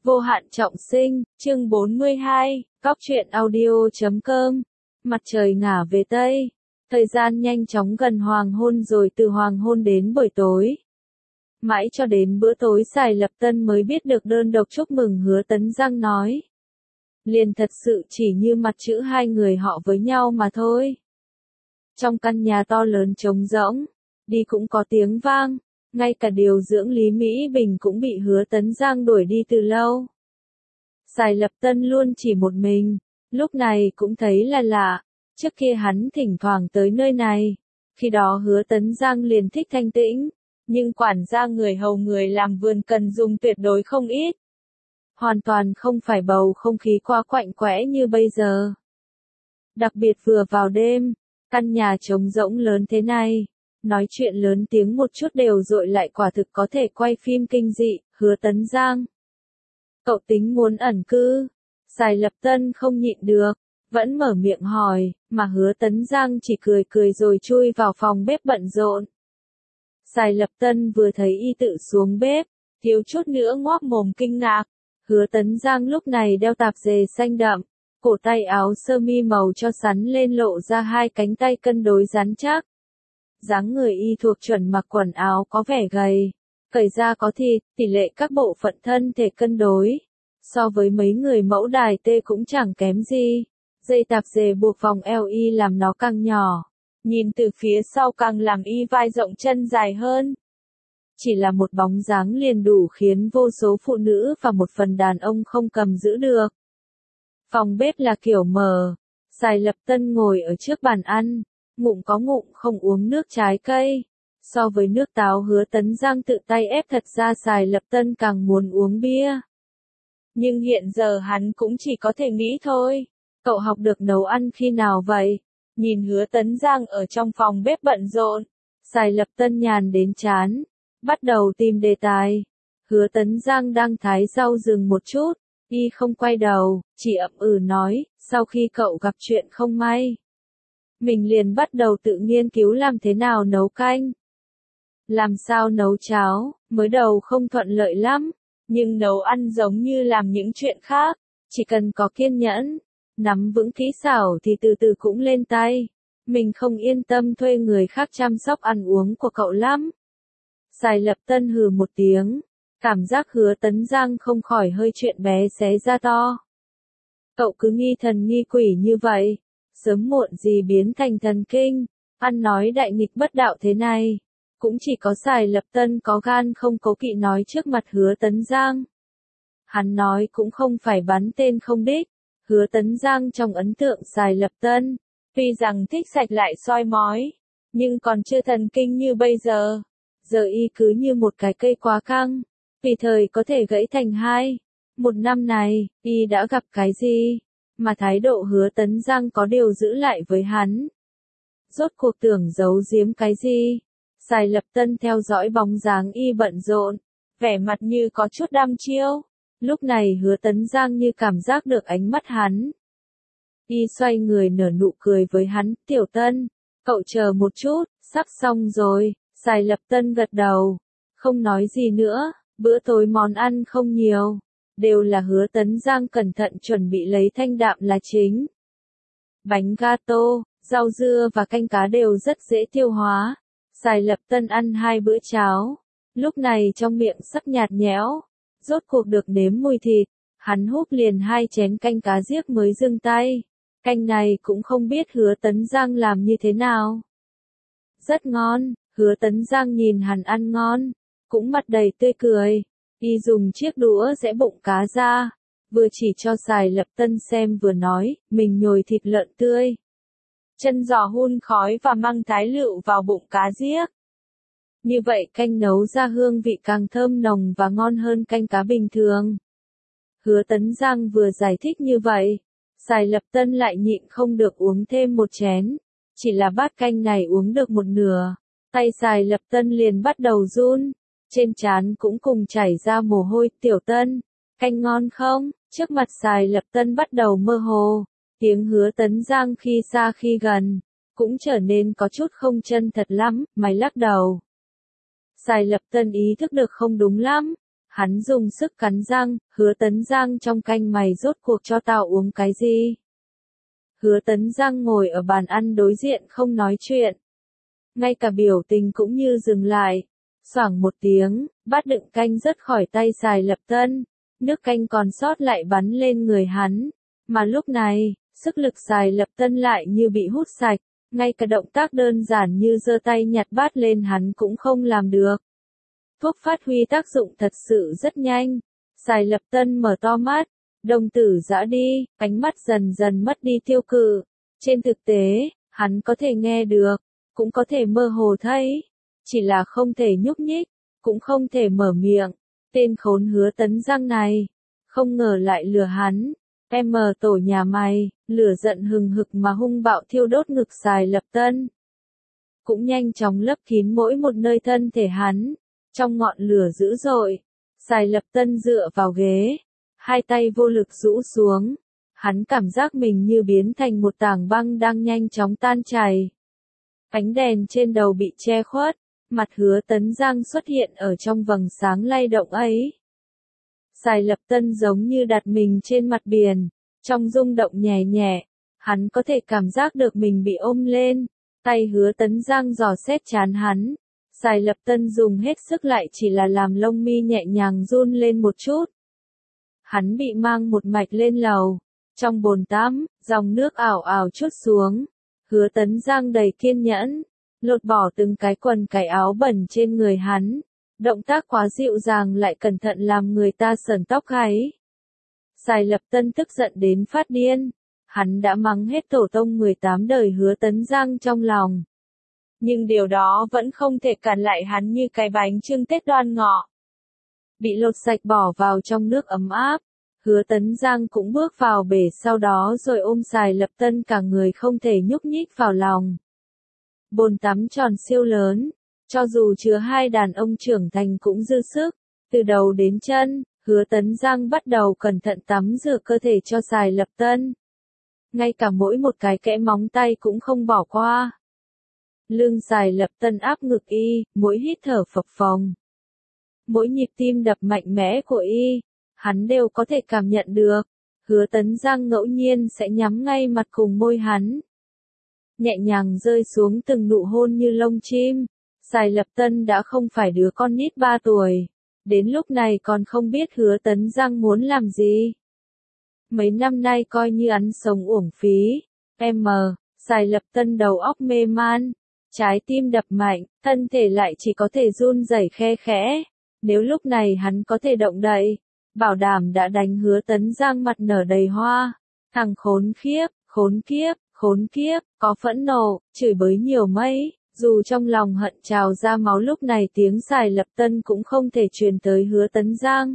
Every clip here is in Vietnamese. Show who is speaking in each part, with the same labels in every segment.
Speaker 1: Vô hạn trọng sinh, chương 42, Cóc truyện audio.com. Mặt trời ngả về Tây. Thời gian nhanh chóng gần hoàng hôn rồi từ hoàng hôn đến buổi tối. Mãi cho đến bữa tối Sài Lập Tân mới biết được đơn độc chúc mừng Hứa Tấn Giang nói. Liền thật sự chỉ như mặt chữ hai người họ với nhau mà thôi. Trong căn nhà to lớn trống rỗng, đi cũng có tiếng vang. Ngay cả điều dưỡng Lý Mỹ Bình cũng bị Hứa Tấn Giang đuổi đi từ lâu. Sài Lập Tân luôn chỉ một mình, lúc này cũng thấy là lạ, trước kia hắn thỉnh thoảng tới nơi này, khi đó Hứa Tấn Giang liền thích thanh tĩnh, nhưng quản gia người hầu người làm vườn cần dùng tuyệt đối không ít. Hoàn toàn không phải bầu không khí quá quạnh quẽ như bây giờ. Đặc biệt vừa vào đêm, căn nhà trống rỗng lớn thế này. Nói chuyện lớn tiếng một chút đều dội lại quả thực có thể quay phim kinh dị, Hứa Tấn Giang. Cậu tính muốn ẩn cư, Sài Lập Tân không nhịn được, vẫn mở miệng hỏi, mà Hứa Tấn Giang chỉ cười cười rồi chui vào phòng bếp bận rộn. Sài Lập Tân vừa thấy y tự xuống bếp, thiếu chút nữa ngoác mồm kinh ngạc, Hứa Tấn Giang lúc này đeo tạp dề xanh đậm, cổ tay áo sơ mi màu cho sắn lên lộ ra hai cánh tay cân đối rắn chắc. Dáng người y thuộc chuẩn mặc quần áo có vẻ gầy, cởi ra có thịt, tỷ lệ các bộ phận thân thể cân đối. So với mấy người mẫu đài tê cũng chẳng kém gì. Dây tạp dề buộc vòng eo y làm nó càng nhỏ. Nhìn từ phía sau càng làm y vai rộng chân dài hơn. Chỉ là một bóng dáng liền đủ khiến vô số phụ nữ và một phần đàn ông không cầm giữ được. Phòng bếp là kiểu mở. Sài Lập Tân ngồi ở trước bàn ăn. Ngụm có ngụm không uống nước trái cây. So với nước táo Hứa Tấn Giang tự tay ép thật ra Sài Lập Tân càng muốn uống bia. Nhưng hiện giờ hắn cũng chỉ có thể nghĩ thôi. Cậu học được nấu ăn khi nào vậy? Nhìn Hứa Tấn Giang ở trong phòng bếp bận rộn. Sài Lập Tân nhàn đến chán. Bắt đầu tìm đề tài. Hứa Tấn Giang đang thái rau dừng một chút. Y không quay đầu, chỉ ậm ừ nói, sau khi cậu gặp chuyện không may. Mình liền bắt đầu tự nghiên cứu làm thế nào nấu canh. Làm sao nấu cháo, mới đầu không thuận lợi lắm, nhưng nấu ăn giống như làm những chuyện khác, chỉ cần có kiên nhẫn, nắm vững kỹ xảo thì từ từ cũng lên tay. Mình không yên tâm thuê người khác chăm sóc ăn uống của cậu lắm. Sài Lập Tân hừ một tiếng, cảm giác Hứa Tấn Giang không khỏi hơi chuyện bé xé ra to. Cậu cứ nghi thần nghi quỷ như vậy. Sớm muộn gì biến thành thần kinh, ăn nói đại nghịch bất đạo thế này. Cũng chỉ có Sài Lập Tân có gan không cố kỵ nói trước mặt Hứa Tấn Giang. Hắn nói cũng không phải bắn tên không đích. Hứa Tấn Giang trong ấn tượng Sài Lập Tân, tuy rằng thích sạch lại soi mói, nhưng còn chưa thần kinh như bây giờ. Giờ y cứ như một cái cây quá căng, tùy thời có thể gãy thành hai. Một năm này, y đã gặp cái gì? Mà thái độ Hứa Tấn Giang có điều giữ lại với hắn. Rốt cuộc tưởng giấu giếm cái gì? Sài Lập Tân theo dõi bóng dáng y bận rộn, vẻ mặt như có chút đăm chiêu. Lúc này Hứa Tấn Giang như cảm giác được ánh mắt hắn. Y xoay người nở nụ cười với hắn, Tiểu Tân, cậu chờ một chút, sắp xong rồi. Sài Lập Tân gật đầu, không nói gì nữa, bữa tối món ăn không nhiều. Đều là Hứa Tấn Giang cẩn thận chuẩn bị lấy thanh đạm là chính. Bánh gato, rau dưa và canh cá đều rất dễ tiêu hóa. Sài Lập Tân ăn 2 bữa cháo. Lúc này trong miệng sắp nhạt nhẽo. Rốt cuộc được nếm mùi thịt. Hắn húp liền 2 chén canh cá giếc mới dừng tay. Canh này cũng không biết Hứa Tấn Giang làm như thế nào. Rất ngon, Hứa Tấn Giang nhìn hắn ăn ngon. Cũng mặt đầy tươi cười. Y dùng chiếc đũa giẽ bụng cá ra, vừa chỉ cho Sài Lập Tân xem vừa nói, mình nhồi thịt lợn tươi. Chân giò hun khói và măng thái lựu vào bụng cá giếc. Như vậy canh nấu ra hương vị càng thơm nồng và ngon hơn canh cá bình thường. Hứa Tấn Giang vừa giải thích như vậy, Sài Lập Tân lại nhịn không được uống thêm một chén. Chỉ là bát canh này uống được một nửa, tay Sài Lập Tân liền bắt đầu run. Trên trán cũng cùng chảy ra mồ hôi. Tiểu Tân, canh ngon không? Trước mặt Sài Lập Tân bắt đầu mơ hồ. Tiếng Hứa Tấn Giang khi xa khi gần, cũng trở nên có chút không chân thật lắm, mày lắc đầu. Sài Lập Tân ý thức được không đúng lắm. Hắn dùng sức cắn răng, Hứa Tấn Giang trong canh mày rốt cuộc cho tao uống cái gì? Hứa Tấn Giang ngồi ở bàn ăn đối diện không nói chuyện. Ngay cả biểu tình cũng như dừng lại. Xoảng một tiếng, bát đựng canh rớt khỏi tay Sài Lập Tân. Nước canh còn sót lại bắn lên người hắn. Mà lúc này, sức lực Sài Lập Tân lại như bị hút sạch. Ngay cả động tác đơn giản như giơ tay nhặt bát lên hắn cũng không làm được. Thuốc phát huy tác dụng thật sự rất nhanh. Sài Lập Tân mở to mắt, đồng tử dã đi, ánh mắt dần dần mất đi tiêu cự. Trên thực tế, hắn có thể nghe được, cũng có thể mơ hồ thấy, chỉ là không thể nhúc nhích, cũng không thể mở miệng. Tên khốn Hứa Tấn Giang này, không ngờ lại lừa hắn. Em mờ tổ nhà mày, lửa giận hừng hực mà hung bạo thiêu đốt ngực Sài Lập Tân. Cũng nhanh chóng lấp kín mỗi một nơi thân thể hắn. Trong ngọn lửa dữ dội, Sài Lập Tân dựa vào ghế, hai tay vô lực rũ xuống. Hắn cảm giác mình như biến thành một tảng băng đang nhanh chóng tan chảy. Ánh đèn trên đầu bị che khuất, mặt Hứa Tấn Giang xuất hiện ở trong vầng sáng lay động ấy. Sài Lập Tân giống như đặt mình trên mặt biển, trong rung động nhẹ nhẹ, hắn có thể cảm giác được mình bị ôm lên, tay Hứa Tấn Giang dò xét trán hắn. Sài Lập Tân dùng hết sức lại chỉ là làm lông mi nhẹ nhàng run lên một chút. Hắn bị mang một mạch lên lầu, trong bồn tắm, dòng nước ảo ảo trút xuống. Hứa Tấn Giang đầy kiên nhẫn, lột bỏ từng cái quần cái áo bẩn trên người hắn. Động tác quá dịu dàng lại cẩn thận làm người ta sởn tóc gáy. Sài Lập Tân tức giận đến phát điên. Hắn đã mắng hết tổ tông 18 đời Hứa Tấn Giang trong lòng. Nhưng điều đó vẫn không thể cản lại hắn như cái bánh chưng Tết Đoan Ngọ. Bị lột sạch bỏ vào trong nước ấm áp. Hứa Tấn Giang cũng bước vào bể sau đó rồi ôm Sài Lập Tân cả người không thể nhúc nhích vào lòng. Bồn tắm tròn siêu lớn. Cho dù chứa hai đàn ông trưởng thành cũng dư sức, từ đầu đến chân, Hứa Tấn Giang bắt đầu cẩn thận tắm rửa cơ thể cho Sài Lập Tân. Ngay cả mỗi một cái kẽ móng tay cũng không bỏ qua. Lưng Sài Lập Tân áp ngực y, mỗi hít thở phập phồng. Mỗi nhịp tim đập mạnh mẽ của y, hắn đều có thể cảm nhận được. Hứa Tấn Giang ngẫu nhiên sẽ nhắm ngay mặt cùng môi hắn. Nhẹ nhàng rơi xuống từng nụ hôn như lông chim. Sài Lập Tân đã không phải đứa con nít 3 tuổi. Đến lúc này còn không biết Hứa Tấn Giang muốn làm gì. Mấy năm nay coi như ăn sống uổng phí. Sài Lập Tân đầu óc mê man. Trái tim đập mạnh, thân thể lại chỉ có thể run rẩy khe khẽ. Nếu lúc này hắn có thể động đậy, bảo đảm đã đánh Hứa Tấn Giang mặt nở đầy hoa. Thằng khốn khiếp, khốn kiếp, khốn kiếp, có phẫn nộ, chửi bới nhiều mấy. Dù trong lòng hận trào ra máu lúc này tiếng Sài Lập Tân cũng không thể truyền tới Hứa Tấn Giang.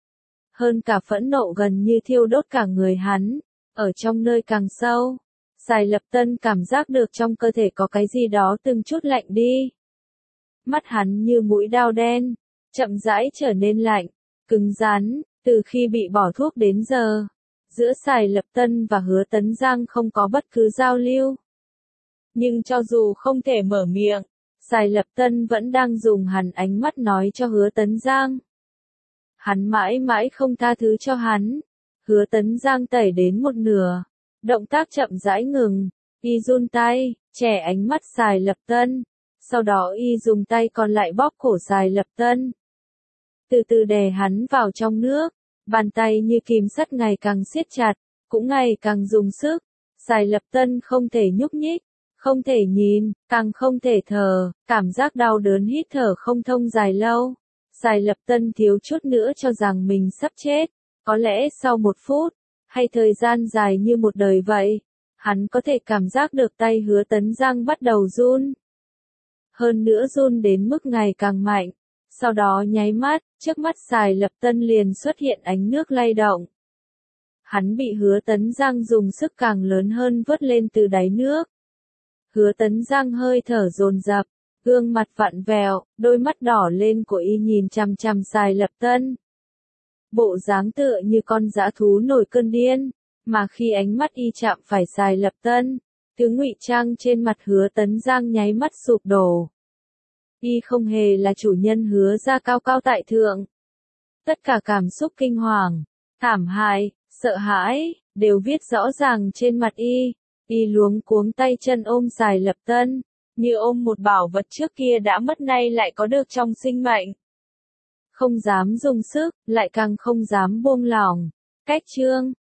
Speaker 1: Hơn cả phẫn nộ gần như thiêu đốt cả người hắn, ở trong nơi càng sâu. Sài Lập Tân cảm giác được trong cơ thể có cái gì đó từng chút lạnh đi. Mắt hắn như mũi dao đen, chậm rãi trở nên lạnh, cứng rắn, từ khi bị bỏ thuốc đến giờ. Giữa Sài Lập Tân và Hứa Tấn Giang không có bất cứ giao lưu. Nhưng cho dù không thể mở miệng, Sài Lập Tân vẫn đang dùng hẳn ánh mắt nói cho Hứa Tấn Giang. Hắn mãi mãi không tha thứ cho hắn. Hứa Tấn Giang tẩy đến một nửa. Động tác chậm rãi ngừng. Y run tay, chẻ ánh mắt Sài Lập Tân. Sau đó y dùng tay còn lại bóp cổ Sài Lập Tân. Từ từ đè hắn vào trong nước. Bàn tay như kìm sắt ngày càng siết chặt, cũng ngày càng dùng sức. Sài Lập Tân không thể nhúc nhích. Không thể nhìn, càng không thể thở, cảm giác đau đớn hít thở không thông dài lâu. Sài Lập Tân thiếu chút nữa cho rằng mình sắp chết, có lẽ sau 1 phút, hay thời gian dài như một đời vậy, hắn có thể cảm giác được tay Hứa Tấn Giang bắt đầu run. Hơn nữa run đến mức ngày càng mạnh, sau đó nháy mắt, trước mắt Sài Lập Tân liền xuất hiện ánh nước lay động. Hắn bị Hứa Tấn Giang dùng sức càng lớn hơn vớt lên từ đáy nước. Hứa Tấn Giang hơi thở dồn dập, gương mặt vặn vẹo, đôi mắt đỏ lên của y nhìn chằm chằm Sài Lập Tân. Bộ dáng tựa như con dã thú nổi cơn điên, mà khi ánh mắt y chạm phải Sài Lập Tân, thứ ngụy trang trên mặt Hứa Tấn Giang nháy mắt sụp đổ. Y không hề là chủ nhân Hứa gia cao cao tại thượng. Tất cả cảm xúc kinh hoàng, thảm hại, sợ hãi, đều viết rõ ràng trên mặt y. Y luống cuống tay chân ôm Sài Lập Tân, như ôm một bảo vật trước kia đã mất nay lại có được trong sinh mệnh. Không dám dùng sức, lại càng không dám buông lỏng. Cách chương